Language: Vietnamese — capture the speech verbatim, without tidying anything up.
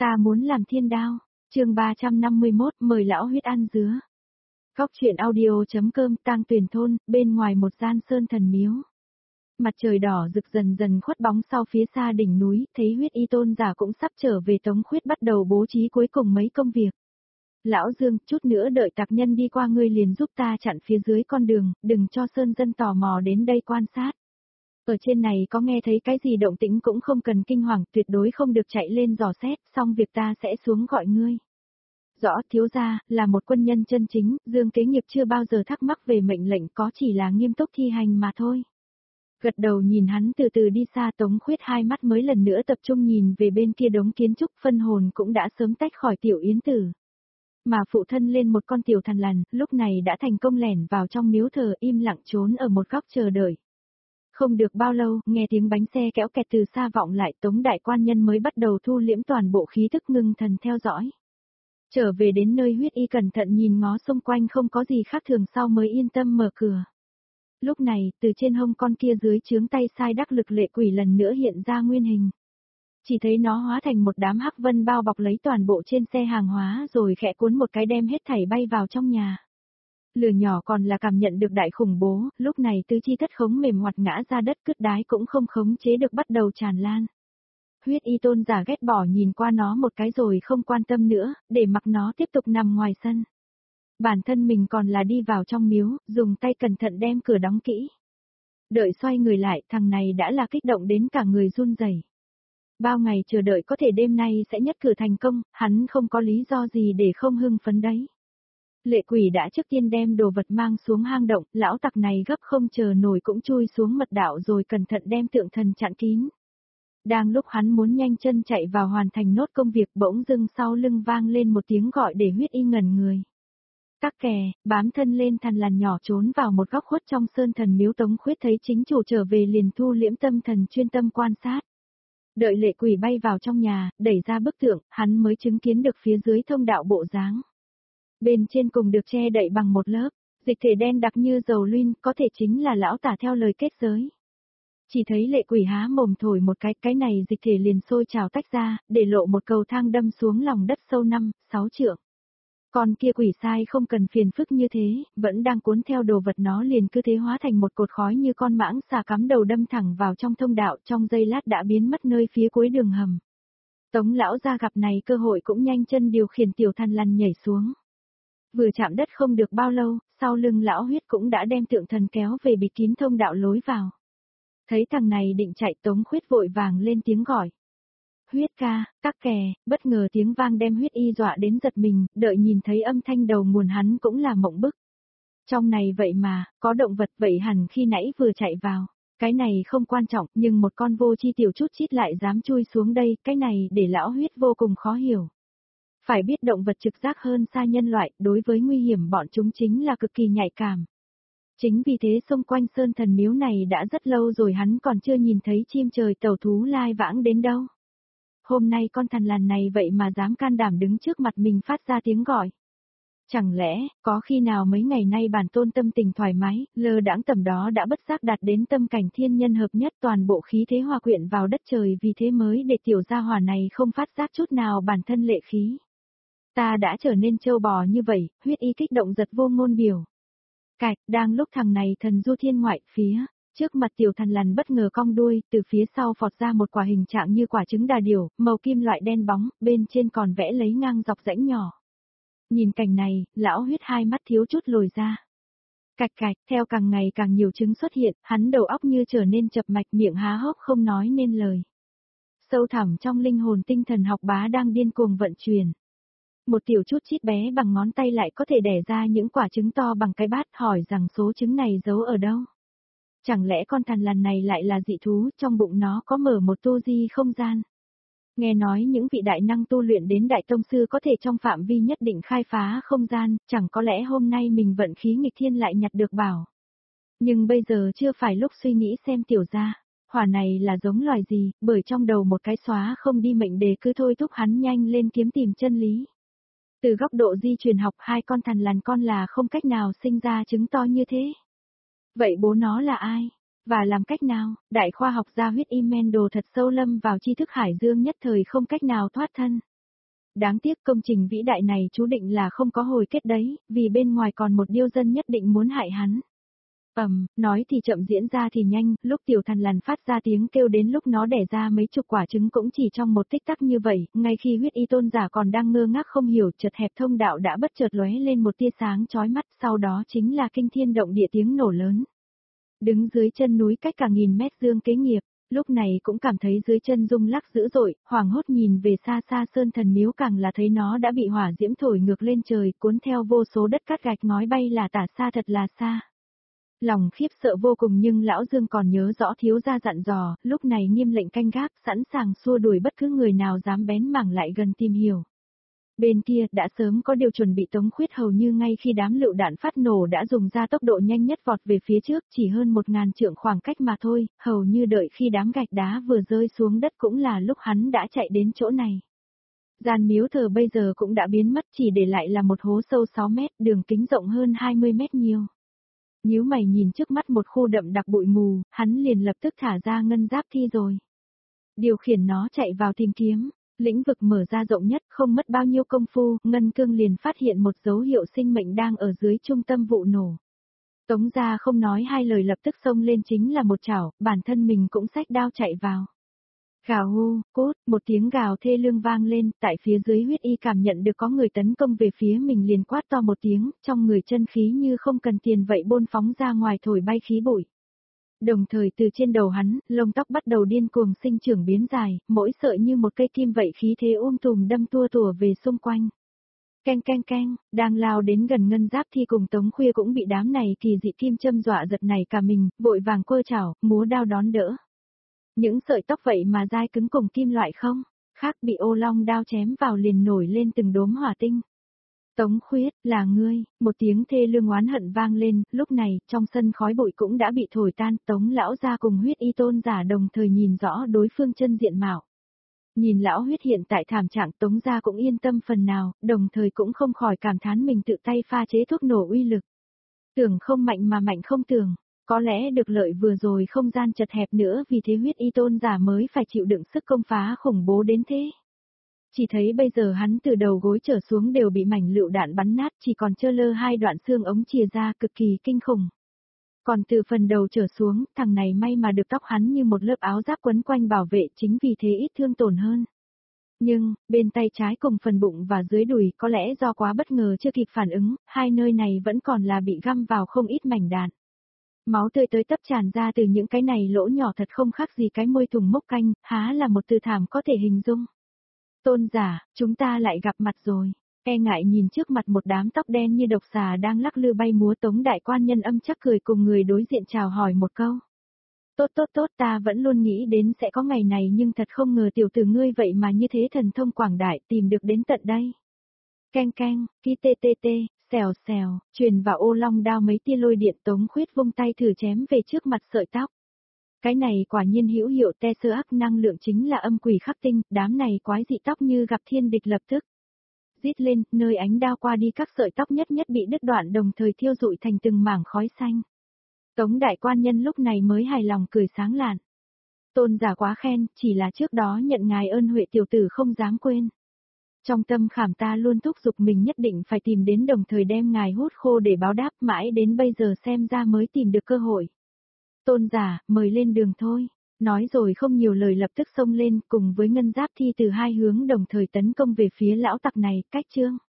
Ta muốn làm thiên đao. Chương ba trăm năm mươi mốt, mời lão huyết ăn dứa. Góc truyện audio.com. Tang Tuyền thôn, bên ngoài một gian sơn thần miếu. Mặt trời đỏ rực dần dần khuất bóng sau phía xa đỉnh núi, thấy huyết y tôn giả cũng sắp trở về. Tống Khuyết bắt đầu bố trí cuối cùng mấy công việc. Lão Dương, chút nữa đợi tặc nhân đi qua ngươi liền giúp ta chặn phía dưới con đường, đừng cho sơn dân tò mò đến đây quan sát. Ở trên này có nghe thấy cái gì động tĩnh cũng không cần kinh hoàng, tuyệt đối không được chạy lên dò xét, xong việc ta sẽ xuống gọi ngươi. Rõ, thiếu gia, là một quân nhân chân chính, Dương Kế Nghiệp chưa bao giờ thắc mắc về mệnh lệnh, có chỉ là nghiêm túc thi hành mà thôi. Gật đầu nhìn hắn từ từ đi xa. Tống Khuyết hai mắt mới lần nữa tập trung nhìn về bên kia đống kiến trúc, phân hồn cũng đã sớm tách khỏi tiểu yến tử. Mà phụ thân lên một con tiểu thần lằn, lúc này đã thành công lẻn vào trong miếu thờ, im lặng trốn ở một góc chờ đợi. Không được bao lâu, nghe tiếng bánh xe kéo kẹt từ xa vọng lại, Tống đại quan nhân mới bắt đầu thu liễm toàn bộ khí tức, ngưng thần theo dõi. Trở về đến nơi, huyết y cẩn thận nhìn ngó xung quanh không có gì khác thường sau mới yên tâm mở cửa. Lúc này, từ trên hông con kia dưới chướng tay sai đắc lực lệ quỷ lần nữa hiện ra nguyên hình. Chỉ thấy nó hóa thành một đám hắc vân bao bọc lấy toàn bộ trên xe hàng hóa rồi khẽ cuốn một cái đem hết thảy bay vào trong nhà. Lửa nhỏ còn là cảm nhận được đại khủng bố, lúc này tứ chi thất khống mềm ngoặt ngã ra đất, cứt đái cũng không khống chế được bắt đầu tràn lan. Huyết y tôn giả ghét bỏ nhìn qua nó một cái rồi không quan tâm nữa, để mặc nó tiếp tục nằm ngoài sân. Bản thân mình còn là đi vào trong miếu, dùng tay cẩn thận đem cửa đóng kỹ. Đợi xoay người lại, thằng này đã là kích động đến cả người run rẩy. Bao ngày chờ đợi có thể đêm nay sẽ nhất cử thành công, hắn không có lý do gì để không hưng phấn đấy. Lệ quỷ đã trước tiên đem đồ vật mang xuống hang động, lão tặc này gấp không chờ nổi cũng chui xuống mật đạo rồi cẩn thận đem tượng thần chặn kín. Đang lúc hắn muốn nhanh chân chạy vào hoàn thành nốt công việc, bỗng dưng sau lưng vang lên một tiếng gọi để huyết y ngẩn người. Các kè, bám thân lên thằn lằn nhỏ trốn vào một góc khuất trong sơn thần miếu. Tống Khuyết thấy chính chủ trở về liền thu liễm tâm thần chuyên tâm quan sát. Đợi lệ quỷ bay vào trong nhà, đẩy ra bức tượng, hắn mới chứng kiến được phía dưới thông đạo bộ dáng. Bên trên cùng được che đậy bằng một lớp dịch thể đen đặc như dầu luyên, có thể chính là lão tả theo lời kết giới. Chỉ thấy lệ quỷ há mồm thổi một cái, cái này dịch thể liền sôi trào tách ra, để lộ một cầu thang đâm xuống lòng đất sâu năm, sáu trượng. Còn kia quỷ sai không cần phiền phức như thế, vẫn đang cuốn theo đồ vật, nó liền cứ thế hóa thành một cột khói như con mãng xà cắm đầu đâm thẳng vào trong thông đạo, trong giây lát đã biến mất nơi phía cuối đường hầm. Tống lão gia gặp này cơ hội cũng nhanh chân điều khiển tiểu thần lằn nhảy xuống. Vừa chạm đất không được bao lâu, sau lưng lão huyết cũng đã đem tượng thần kéo về bịt kín thông đạo lối vào. Thấy thằng này định chạy, Tống Khuyết vội vàng lên tiếng gọi. Huyết ca, các kè, bất ngờ tiếng vang đem huyết y dọa đến giật mình, đợi nhìn thấy âm thanh đầu nguồn hắn cũng là mộng bức. Trong này vậy mà, có động vật, vậy hẳn khi nãy vừa chạy vào. Cái này không quan trọng, nhưng một con vô chi tiểu chút chít lại dám chui xuống đây, cái này để lão huyết vô cùng khó hiểu. Phải biết động vật trực giác hơn xa nhân loại, đối với nguy hiểm bọn chúng chính là cực kỳ nhạy cảm. Chính vì thế xung quanh sơn thần miếu này đã rất lâu rồi hắn còn chưa nhìn thấy chim trời tàu thú lai vãng đến đâu. Hôm nay con thằn lằn này vậy mà dám can đảm đứng trước mặt mình phát ra tiếng gọi. Chẳng lẽ, có khi nào mấy ngày nay bản tôn tâm tình thoải mái, lơ đãng tầm đó đã bất giác đạt đến tâm cảnh thiên nhân hợp nhất, toàn bộ khí thế hòa quyện vào đất trời, vì thế mới để tiểu gia hỏa này không phát giác chút nào bản thân lệ khí. Ta đã trở nên trâu bò như vậy, huyết y kích động giật vô ngôn biểu. Cạch, đang lúc thằng này thần du thiên ngoại, phía trước mặt tiểu thần lằn bất ngờ cong đuôi, từ phía sau phọt ra một quả hình trạng như quả trứng đà điểu, màu kim loại đen bóng, bên trên còn vẽ lấy ngang dọc rãnh nhỏ. Nhìn cảnh này, lão huyết hai mắt thiếu chút lồi ra. Cạch cạch, theo càng ngày càng nhiều trứng xuất hiện, hắn đầu óc như trở nên chập mạch, miệng há hốc không nói nên lời. Sâu thẳm trong linh hồn tinh thần học bá đang điên cuồng vận chuyển. Một tiểu chút chít bé bằng ngón tay lại có thể đẻ ra những quả trứng to bằng cái bát, hỏi rằng số trứng này giấu ở đâu. Chẳng lẽ con thằn lằn này lại là dị thú, trong bụng nó có mở một tu di không gian. Nghe nói những vị đại năng tu luyện đến đại tông sư có thể trong phạm vi nhất định khai phá không gian, chẳng có lẽ hôm nay mình vận khí nghịch thiên lại nhặt được bảo. Nhưng bây giờ chưa phải lúc suy nghĩ xem tiểu gia hỏa này là giống loài gì, bởi trong đầu một cái xóa không đi mệnh đề cứ thôi thúc hắn nhanh lên kiếm tìm chân lý. Từ góc độ di truyền học, hai con thằn lằn con là không cách nào sinh ra trứng to như thế. Vậy bố nó là ai? Và làm cách nào? Đại khoa học gia huyết y Mendel thật sâu lâm vào tri thức hải dương nhất thời không cách nào thoát thân. Đáng tiếc công trình vĩ đại này chú định là không có hồi kết đấy, vì bên ngoài còn một điêu dân nhất định muốn hại hắn. Ầm, nói thì chậm diễn ra thì nhanh, lúc tiểu thần lằn phát ra tiếng kêu đến lúc nó đẻ ra mấy chục quả trứng cũng chỉ trong một tích tắc như vậy, ngay khi huyết y tôn giả còn đang ngơ ngác không hiểu, chợt hẹp thông đạo đã bất chợt lóe lên một tia sáng chói mắt, sau đó chính là kinh thiên động địa tiếng nổ lớn. Đứng dưới chân núi cách cả nghìn mét Dương Kế Nghiệp, lúc này cũng cảm thấy dưới chân rung lắc dữ dội, hoảng hốt nhìn về xa xa sơn thần miếu càng là thấy nó đã bị hỏa diễm thổi ngược lên trời, cuốn theo vô số đất cát gạch ngói bay là tả xa thật là xa. Lòng khiếp sợ vô cùng nhưng lão Dương còn nhớ rõ thiếu gia dặn dò, lúc này nghiêm lệnh canh gác, sẵn sàng xua đuổi bất cứ người nào dám bén mảng lại gần tìm hiểu. Bên kia đã sớm có điều chuẩn bị. Tống Khuyết hầu như ngay khi đám lựu đạn phát nổ đã dùng ra tốc độ nhanh nhất vọt về phía trước, chỉ hơn một ngàn trượng khoảng cách mà thôi, hầu như đợi khi đám gạch đá vừa rơi xuống đất cũng là lúc hắn đã chạy đến chỗ này. Gian miếu thờ bây giờ cũng đã biến mất, chỉ để lại là một hố sâu sáu mét, đường kính rộng hơn hai mươi mét nhiều. Nhíu mày nhìn trước mắt một khu đậm đặc bụi mù, hắn liền lập tức thả ra ngân giáp thi rồi. Điều khiển nó chạy vào tìm kiếm, lĩnh vực mở ra rộng nhất, không mất bao nhiêu công phu, ngân cương liền phát hiện một dấu hiệu sinh mệnh đang ở dưới trung tâm vụ nổ. Tống gia không nói hai lời lập tức xông lên chính là một chảo, bản thân mình cũng xách đao chạy vào. Gào hô, cốt, một tiếng gào thê lương vang lên, tại phía dưới huyết y cảm nhận được có người tấn công về phía mình liền quát to một tiếng, trong người chân khí như không cần tiền vậy bôn phóng ra ngoài thổi bay khí bụi. Đồng thời từ trên đầu hắn, lông tóc bắt đầu điên cuồng sinh trưởng biến dài, mỗi sợi như một cây kim vậy khí thế ôm tùm đâm tua tủa về xung quanh. Keng keng keng, đang lao đến gần ngân giáp thi cùng Tống Khuya cũng bị đám này kỳ dị kim châm dọa giật này cả mình, vội vàng quơ chảo, múa đao đón đỡ. Những sợi tóc vậy mà dai cứng cùng kim loại không, khác bị ô long đao chém vào liền nổi lên từng đốm hỏa tinh. Tống Khuyết, là ngươi, một tiếng thê lương oán hận vang lên, lúc này, trong sân khói bụi cũng đã bị thổi tan, Tống lão gia cùng huyết y tôn giả đồng thời nhìn rõ đối phương chân diện mạo. Nhìn lão huyết hiện tại thảm trạng Tống gia cũng yên tâm phần nào, đồng thời cũng không khỏi cảm thán mình tự tay pha chế thuốc nổ uy lực. Tưởng không mạnh mà mạnh không tưởng. Có lẽ được lợi vừa rồi không gian chật hẹp nữa vì thế huyết y tôn giả mới phải chịu đựng sức công phá khủng bố đến thế. Chỉ thấy bây giờ hắn từ đầu gối trở xuống đều bị mảnh lựu đạn bắn nát chỉ còn trơ lơ hai đoạn xương ống chìa ra cực kỳ kinh khủng. Còn từ phần đầu trở xuống, thằng này may mà được tóc hắn như một lớp áo giáp quấn quanh bảo vệ chính vì thế ít thương tổn hơn. Nhưng, bên tay trái cùng phần bụng và dưới đùi có lẽ do quá bất ngờ chưa kịp phản ứng, hai nơi này vẫn còn là bị găm vào không ít mảnh đạn. Máu tươi tới tấp tràn ra từ những cái này lỗ nhỏ thật không khác gì cái môi thùng mốc canh, há là một từ thảm có thể hình dung. Tôn giả, chúng ta lại gặp mặt rồi. E ngại nhìn trước mặt một đám tóc đen như độc xà đang lắc lư bay múa Tống đại quan nhân âm chắc cười cùng người đối diện chào hỏi một câu. Tốt tốt tốt ta vẫn luôn nghĩ đến sẽ có ngày này nhưng thật không ngờ tiểu tử ngươi vậy mà như thế thần thông quảng đại tìm được đến tận đây. Keng keng, ki tê tê tê. Xèo xèo, truyền vào ô long đao mấy tia lôi điện Tống Khuyết vung tay thử chém về trước mặt sợi tóc. Cái này quả nhiên hữu hiệu te sơ ác năng lượng chính là âm quỷ khắc tinh, đám này quái dị tóc như gặp thiên địch lập tức. Rít lên, nơi ánh đao qua đi các sợi tóc nhất nhất bị đứt đoạn đồng thời thiêu rụi thành từng mảng khói xanh. Tống đại quan nhân lúc này mới hài lòng cười sáng lạn. Tôn giả quá khen, chỉ là trước đó nhận ngài ơn huệ tiểu tử không dám quên. Trong tâm khảm ta luôn thúc giục mình nhất định phải tìm đến đồng thời đem ngài hút khô để báo đáp mãi đến bây giờ xem ra mới tìm được cơ hội. Tôn giả, mời lên đường thôi. Nói rồi không nhiều lời lập tức xông lên cùng với ngân giáp thi từ hai hướng đồng thời tấn công về phía lão tặc này, cách chương.